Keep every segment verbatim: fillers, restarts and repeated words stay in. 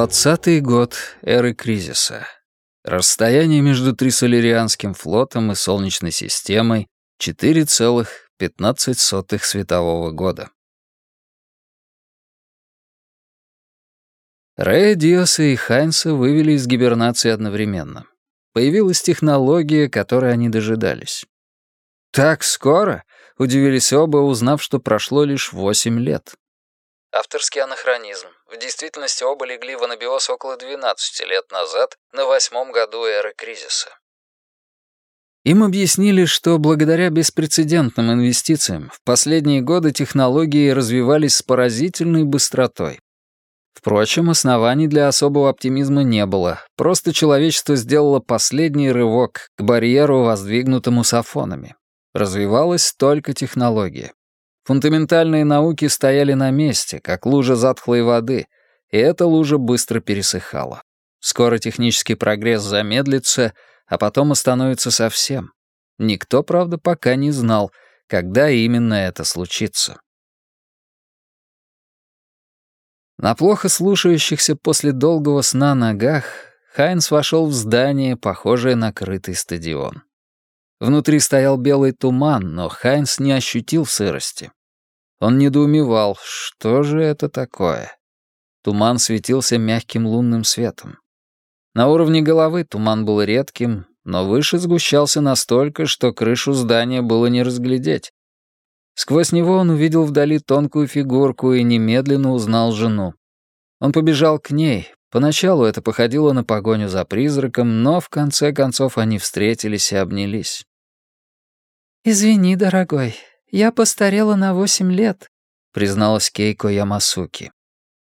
Двадцатый год эры кризиса. Расстояние между Трисоларианским флотом и Солнечной системой — четыре целых пятнадцать сотых светового года. Рэя, Диаса и Хайнса вывели из гибернации одновременно. Появилась технология, которой они дожидались. «Так скоро?» — удивились оба, узнав, что прошло лишь восемь лет. Авторский анахронизм. В действительности оба легли в анабиоз около двенадцати лет назад, на восьмом году эры кризиса. Им объяснили, что благодаря беспрецедентным инвестициям в последние годы технологии развивались с поразительной быстротой. Впрочем, оснований для особого оптимизма не было, просто человечество сделало последний рывок к барьеру, воздвигнутому сафонами. Развивалась только технология. Фундаментальные науки стояли на месте, как лужа затхлой воды, и эта лужа быстро пересыхала. Скоро технический прогресс замедлится, а потом остановится совсем. Никто, правда, пока не знал, когда именно это случится. На плохо слушающихся после долгого сна ногах Хайнс вошел в здание, похожее на крытый стадион. Внутри стоял белый туман, но Хайнс не ощутил сырости. Он недоумевал, что же это такое. Туман светился мягким лунным светом. На уровне головы туман был редким, но выше сгущался настолько, что крышу здания было не разглядеть. Сквозь него он увидел вдали тонкую фигурку и немедленно узнал жену. Он побежал к ней. Поначалу это походило на погоню за призраком, но в конце концов они встретились и обнялись. «Извини, дорогой, я постарела на восемь лет», — призналась Кейко Ямасуки.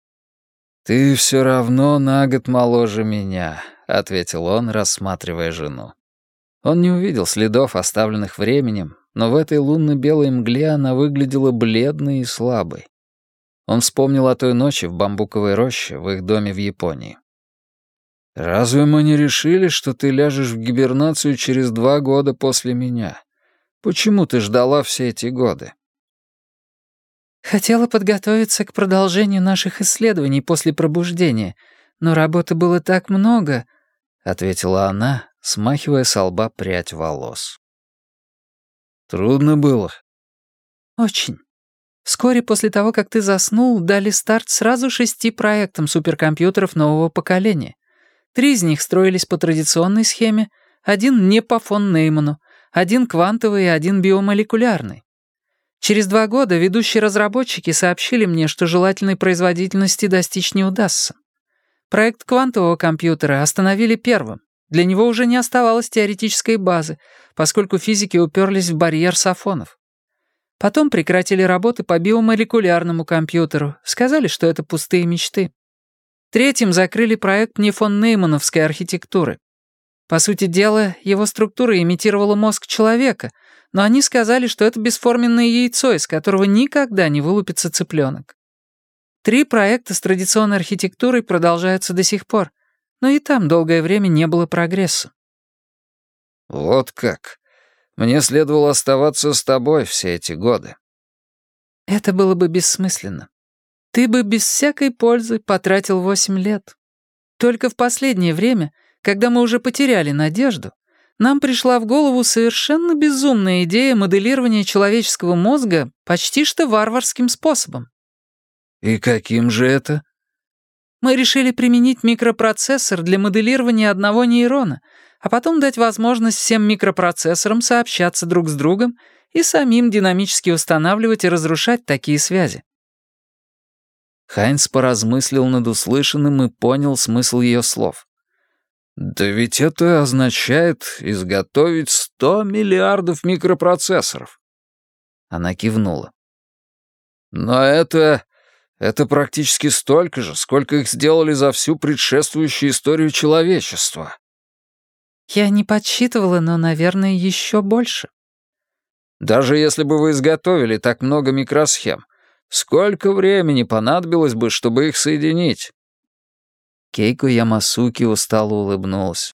«Ты все равно на год моложе меня», — ответил он, рассматривая жену. Он не увидел следов, оставленных временем, но в этой лунно-белой мгле она выглядела бледной и слабой. Он вспомнил о той ночи в бамбуковой роще в их доме в Японии. «Разве мы не решили, что ты ляжешь в гибернацию через два года после меня? Почему ты ждала все эти годы?» «Хотела подготовиться к продолжению наших исследований после пробуждения, но работы было так много», — ответила она, смахивая со лба прядь волос. «Трудно было?» «Очень. Вскоре после того, как ты заснул, дали старт сразу шести проектам суперкомпьютеров нового поколения. Три из них строились по традиционной схеме, один не по фон Нейману, один квантовый и один биомолекулярный. Через два года ведущие разработчики сообщили мне, что желательной производительности достичь не удастся. Проект квантового компьютера остановили первым. Для него уже не оставалось теоретической базы, поскольку физики уперлись в барьер сафонов. Потом прекратили работы по биомолекулярному компьютеру, сказали, что это пустые мечты. Третьим закрыли проект не фон Неймановской архитектуры. По сути дела, его структура имитировала мозг человека, но они сказали, что это бесформенное яйцо, из которого никогда не вылупится цыпленок. Три проекта с традиционной архитектурой продолжаются до сих пор, но и там долгое время не было прогресса. «Вот как. Мне следовало оставаться с тобой все эти годы». Это было бы бессмысленно. Ты бы без всякой пользы потратил восемь лет. Только в последнее время, когда мы уже потеряли надежду, нам пришла в голову совершенно безумная идея моделирования человеческого мозга почти что варварским способом. «И каким же это?» Мы решили применить микропроцессор для моделирования одного нейрона, а потом дать возможность всем микропроцессорам сообщаться друг с другом и самим динамически устанавливать и разрушать такие связи. Хайнс поразмыслил над услышанным и понял смысл ее слов. «Да ведь это означает изготовить сто миллиардов микропроцессоров». Она кивнула. «Но это... это практически столько же, сколько их сделали за всю предшествующую историю человечества». Я не подсчитывала, но, наверное, еще больше. «Даже если бы вы изготовили так много микросхем, сколько времени понадобилось бы, чтобы их соединить?» Кейко Ямасуки устало улыбнулась.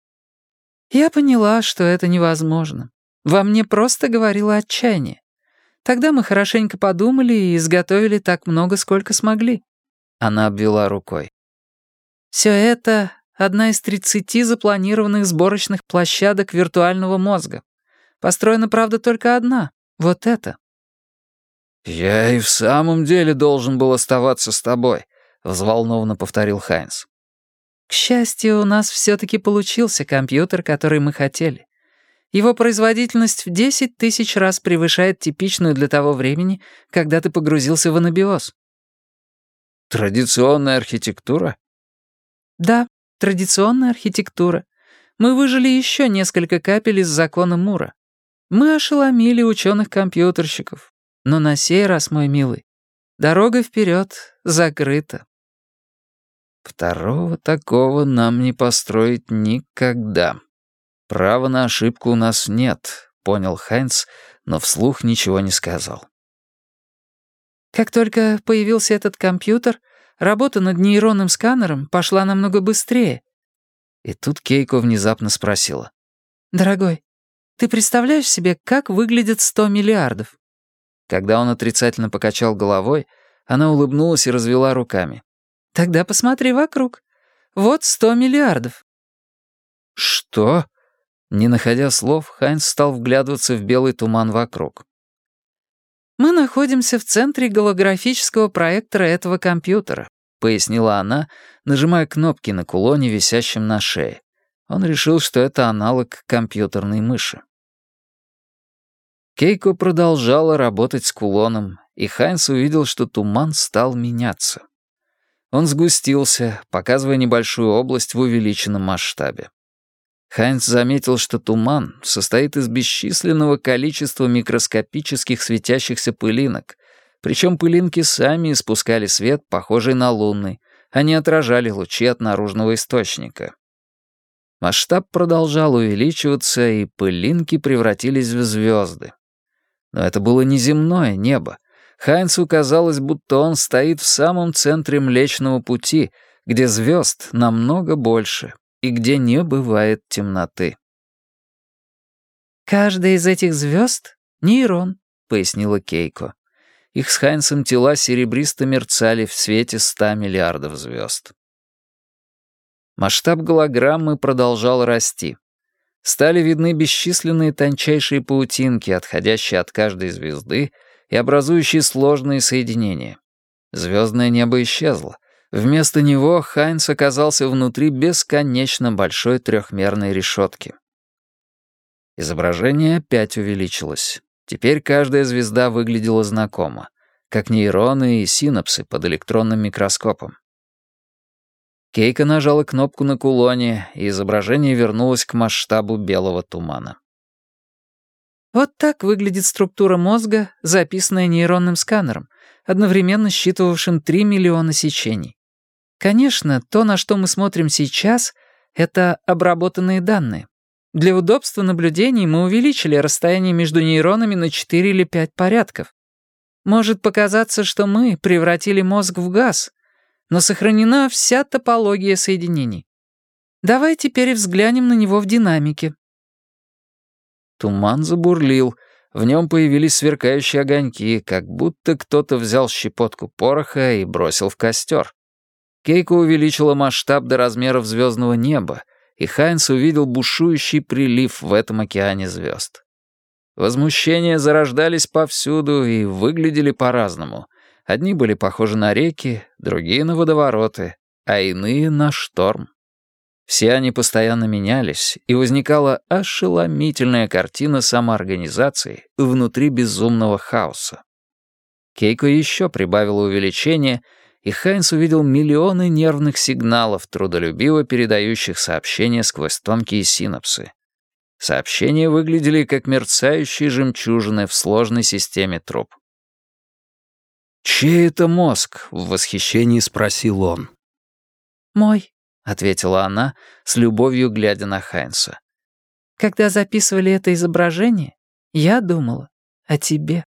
Я поняла, что это невозможно. Во мне просто говорило отчаяние. Тогда мы хорошенько подумали и изготовили так много, сколько смогли. Она обвела рукой. Все это — одна из тридцати запланированных сборочных площадок виртуального мозга. Построена, правда, только одна. Вот эта. «Я и в самом деле должен был оставаться с тобой», — взволнованно повторил Хайнс. К счастью, у нас все-таки получился компьютер, который мы хотели. Его производительность в десять тысяч раз превышает типичную для того времени, когда ты погрузился в анабиоз. «Традиционная архитектура?» Да, традиционная архитектура. Мы выжили еще несколько капель из закона Мура. Мы ошеломили ученых-компьютерщиков. Но на сей раз, мой милый, дорога вперед закрыта. «Второго такого нам не построить никогда. Права на ошибку у нас нет», — понял Хайнц, но вслух ничего не сказал. Как только появился этот компьютер, работа над нейронным сканером пошла намного быстрее. И тут Кейко внезапно спросила. «Дорогой, ты представляешь себе, как выглядят сто миллиардов?» Когда он отрицательно покачал головой, она улыбнулась и развела руками. «Тогда посмотри вокруг. Вот сто миллиардов». «Что?» Не находя слов, Хайнц стал вглядываться в белый туман вокруг. «Мы находимся в центре голографического проектора этого компьютера», — пояснила она, нажимая кнопки на кулоне, висящем на шее. Он решил, что это аналог компьютерной мыши. Кейко продолжала работать с кулоном, и Хайнц увидел, что туман стал меняться. Он сгустился, показывая небольшую область в увеличенном масштабе. Хайнц заметил, что туман состоит из бесчисленного количества микроскопических светящихся пылинок, причем пылинки сами испускали свет, похожий на лунный, а не отражали лучи от наружного источника. Масштаб продолжал увеличиваться, и пылинки превратились в звезды. Но это было не земное небо. Хайнцу казалось, будто он стоит в самом центре Млечного Пути, где звезд намного больше и где не бывает темноты. «Каждая из этих звезд — нейрон», — пояснила Кейко. Их с Хайнцем тела серебристо мерцали в свете ста миллиардов звезд. Масштаб голограммы продолжал расти. Стали видны бесчисленные тончайшие паутинки, отходящие от каждой звезды и образующие сложные соединения. Звездное небо исчезло. Вместо него Хайнц оказался внутри бесконечно большой трехмерной решетки. Изображение опять увеличилось. Теперь каждая звезда выглядела знакомо, как нейроны и синапсы под электронным микроскопом. Кейко нажала кнопку на кулоне, и изображение вернулось к масштабу белого тумана. Вот так выглядит структура мозга, записанная нейронным сканером, одновременно считывавшим три миллиона сечений. Конечно, то, на что мы смотрим сейчас, это обработанные данные. Для удобства наблюдений мы увеличили расстояние между нейронами на четыре или пять порядков. Может показаться, что мы превратили мозг в газ, но сохранена вся топология соединений. Давай теперь взглянем на него в динамике. Туман забурлил, в нем появились сверкающие огоньки, как будто кто-то взял щепотку пороха и бросил в костер. Кейко увеличила масштаб до размеров звездного неба, и Хайнц увидел бушующий прилив в этом океане звезд. Возмущения зарождались повсюду и выглядели по-разному. Одни были похожи на реки, другие — на водовороты, а иные — на шторм. Все они постоянно менялись, и возникала ошеломительная картина самоорганизации внутри безумного хаоса. Кейко еще прибавила увеличение, и Хайнц увидел миллионы нервных сигналов, трудолюбиво передающих сообщения сквозь тонкие синапсы. Сообщения выглядели как мерцающие жемчужины в сложной системе труб. «Чей это мозг?» — в восхищении спросил он. «Мой», — ответила она, с любовью глядя на Хайнца. «Когда записывали это изображение, я думала о тебе».